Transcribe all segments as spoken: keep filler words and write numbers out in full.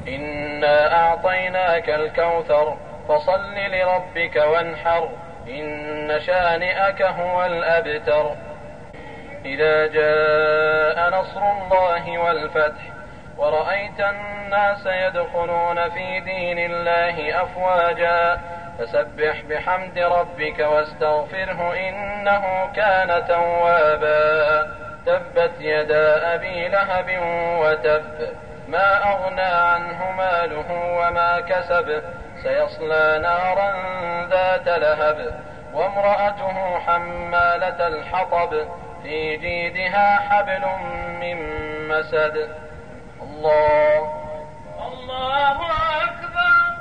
إنا أعطيناك الكوثر فصل لربك وانحر إن شانئك هو الأبتر. إذا جاء نصر الله والفتح ورأيت الناس يدخلون في دين الله أفواجا فسبح بحمد ربك واستغفره إنه كان توابا. تبت يدا أبي لهب وتب ما أغنى عنه ماله وما كسب سيصلى نارا ذات لهب وامرأته حمالة الحطب في جيدها حبل من مسد. الله الله أكبر.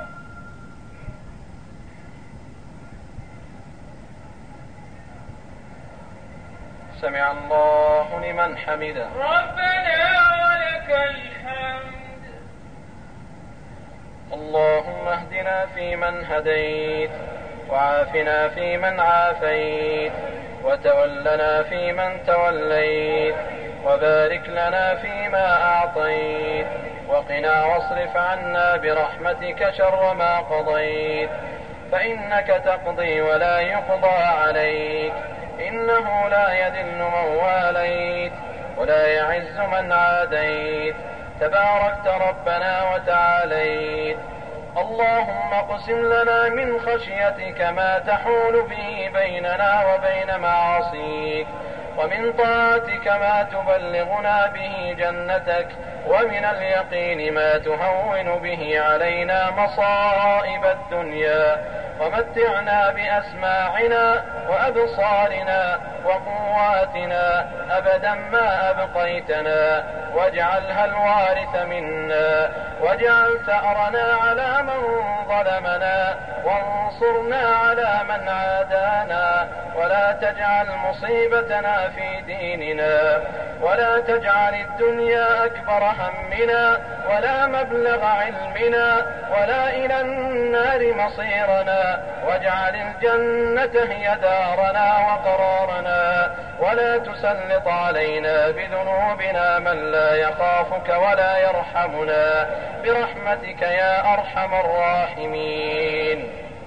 سمع الله لمن حمده. ربنا ولك الحمد. اللهم اهدنا فيمن هديت وعافنا فيمن عافيت وتولنا فيمن توليت وبارك لنا فيما أعطيت وقنا واصرف عنا برحمتك شر ما قضيت فإنك تقضي ولا يقضى عليك إنه لا يذل من واليت ولا يعز من عاديت تباركت ربنا وتعاليت. اللهم اقسم لنا من خشيتك ما تحول به بيننا وبين معاصيك ومن طاعتك ما تبلغنا به جنتك ومن اليقين ما تهون به علينا مصائب الدنيا ومتعنا بأسماعنا وأبصارنا وقواتنا أبدا ما أبقيتنا واجعلها الوارث منا واجعل ثأرنا على من ظلمنا وانصرنا على من عادانا ولا تجعل مصيبتنا في ديننا ولا تجعل الدنيا أكبر همنا ولا مبلغ علمنا ولا إلى النار مصيرنا واجعل الجنة هي دارنا وقرارنا ولا تسلط علينا بذنوبنا من لا يخافك ولا يرحمنا برحمتك يا أرحم الراحمين.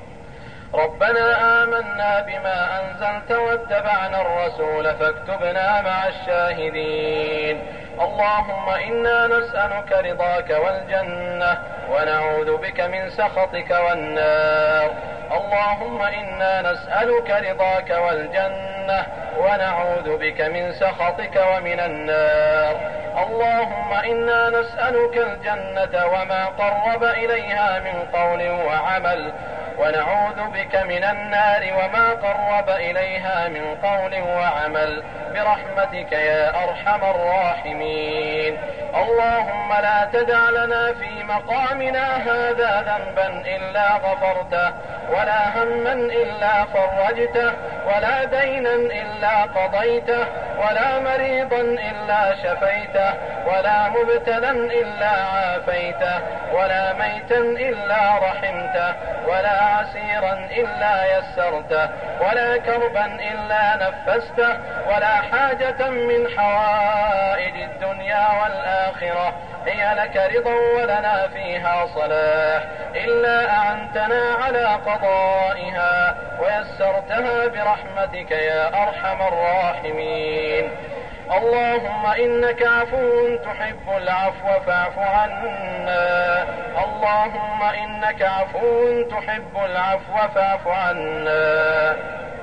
ربنا آمنا بما أنزلت واتبعنا الرسول فاكتبنا مع الشاهدين. اللهم إنا نسألك رضاك والجنة ونعوذ بك من سخطك والنار. اللهم إنا نسألك رضاك والجنة ونعوذ بك من سخطك ومن النار. اللهم إنا نسألك الجنة وما قرب إليها من قول وعمل ونعوذ بك من النار وما قرب إليها من قول وعمل برحمتك يا أرحم الراحمين. اللهم لا تدع لنا في مقامنا هذا ذنبا إلا غفرته ولا هما إلا فرجته ولا دينا إلا قضيته ولا مريضا إلا شفيته ولا مبتلا إلا عافيته ولا ميتا إلا رحمته ولا عسيرا إلا يسرته ولا كربا إلا نفسته ولا حاجة من حوائج الدنيا والآخرة هي لك رضا ولنا فيها صلاح إلا أعنتنا على قضائها ويسرتها برحمتك يا أرحم الراحمين. اللهم إنك عفو تحب العفو فاعف عنا. اللهم إنك عفو تحب العفو فاعف عنا.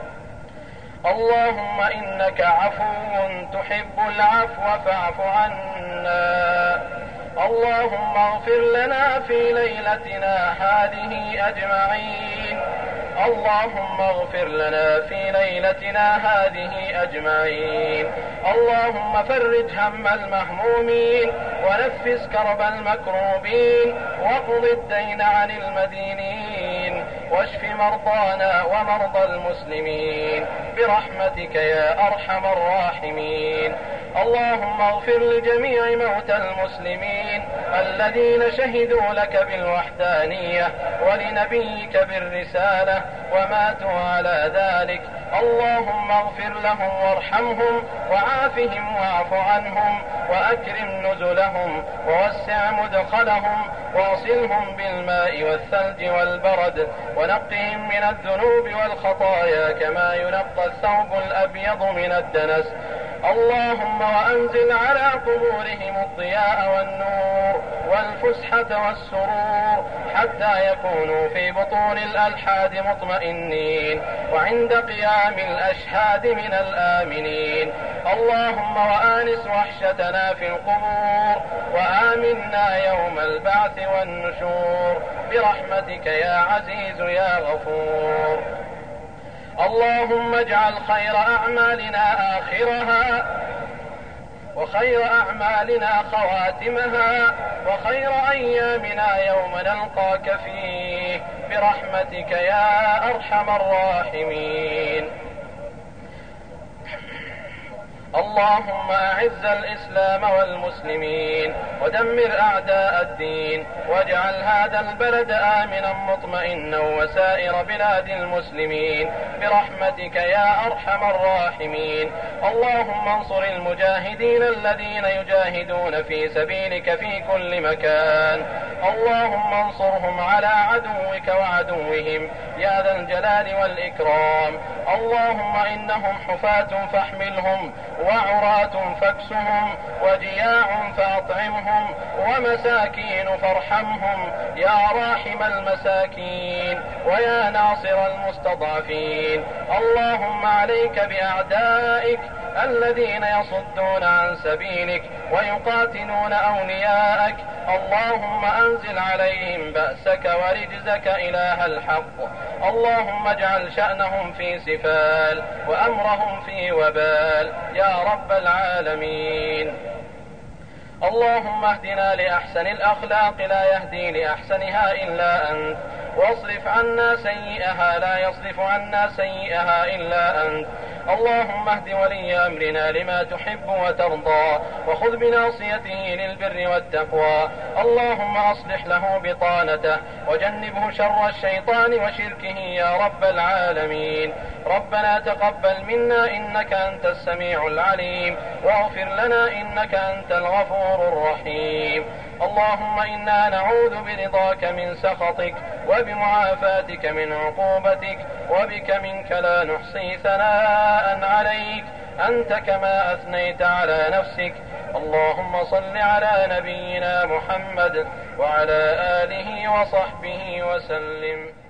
اللهم إنك عفو تحب العفو فاعف عنا. اللهم اغفر لنا في ليلتنا هذه أجمعين. اللهم اغفر لنا في ليلتنا هذه أجمعين. اللهم فرج هم المهمومين ونفس كرب المكروبين واقض الدين عن المدينين واشف مرضانا ومرضى المسلمين برحمتك يا أرحم الراحمين. اللهم اغفر لجميع موتى المسلمين الذين شهدوا لك بالوحدانية ولنبيك بالرسالة وماتوا على ذلك. اللهم اغفر لهم وارحمهم وعافهم واعف عنهم وأكرم نزلهم ووسع مدخلهم واغسلهم بالماء والثلج والبرد ونقهم من الذنوب والخطايا كما ينقى الثوب الأبيض من الدنس. اللهم وأنزل على قبورهم الضياء والنور والفسحة والسرور حتى يكونوا في بطون الألحاد مطمئنين وعند قيام الأشهاد من الآمنين. اللهم وآنس وحشتنا في القبور وآمنا يوم البعث والنشور برحمتك يا عزيز يا غفور. اللهم اجعل خير أعمالنا آخرها وخير أعمالنا خواتمها وخير أيامنا يوم نلقاك فيه برحمتك يا أرحم الراحمين. اللهم أعز الإسلام والمسلمين ودمر أعداء الدين واجعل هذا البلد آمنا مطمئنا وسائر بلاد المسلمين برحمتك يا أرحم الراحمين. اللهم انصر المجاهدين الذين يجاهدون في سبيلك في كل مكان. اللهم انصرهم على عدوك وعدوهم يا ذا الجلال والإكرام. اللهم إنهم حفاة فاحملهم وعراة فاكسهم وجياع فأطعمهم ومساكين فارحمهم يا راحم المساكين ويا ناصر المستضعفين. اللهم عليك بأعدائك الذين يصدون عن سبيلك ويقاتلون أولياءك. اللهم أنزل عليهم بأسك ورجزك إله الحق. اللهم اجعل شأنهم في سفال وأمرهم في وبال يا رب العالمين. اللهم اهدنا لأحسن الأخلاق لا يهدي لأحسنها إلا أنت واصرف عنا سيئها لا يصرف عنا سيئها إلا أنت. اللهم اهد ولي أمرنا لما تحب وترضى وخذ بناصيته للبر والتقوى. اللهم أصلح له بطانته وجنبه شر الشيطان وشركه يا رب العالمين. ربنا تقبل منا إنك أنت السميع العليم واغفر لنا إنك أنت الغفور الرحيم. اللهم إنا نعوذ برضاك من سخطك وبمعافاتك من عقوبتك وبك منك لا نحصي ثناء عليك أنت كما أثنيت على نفسك. اللهم صل على نبينا محمد وعلى آله وصحبه وسلم.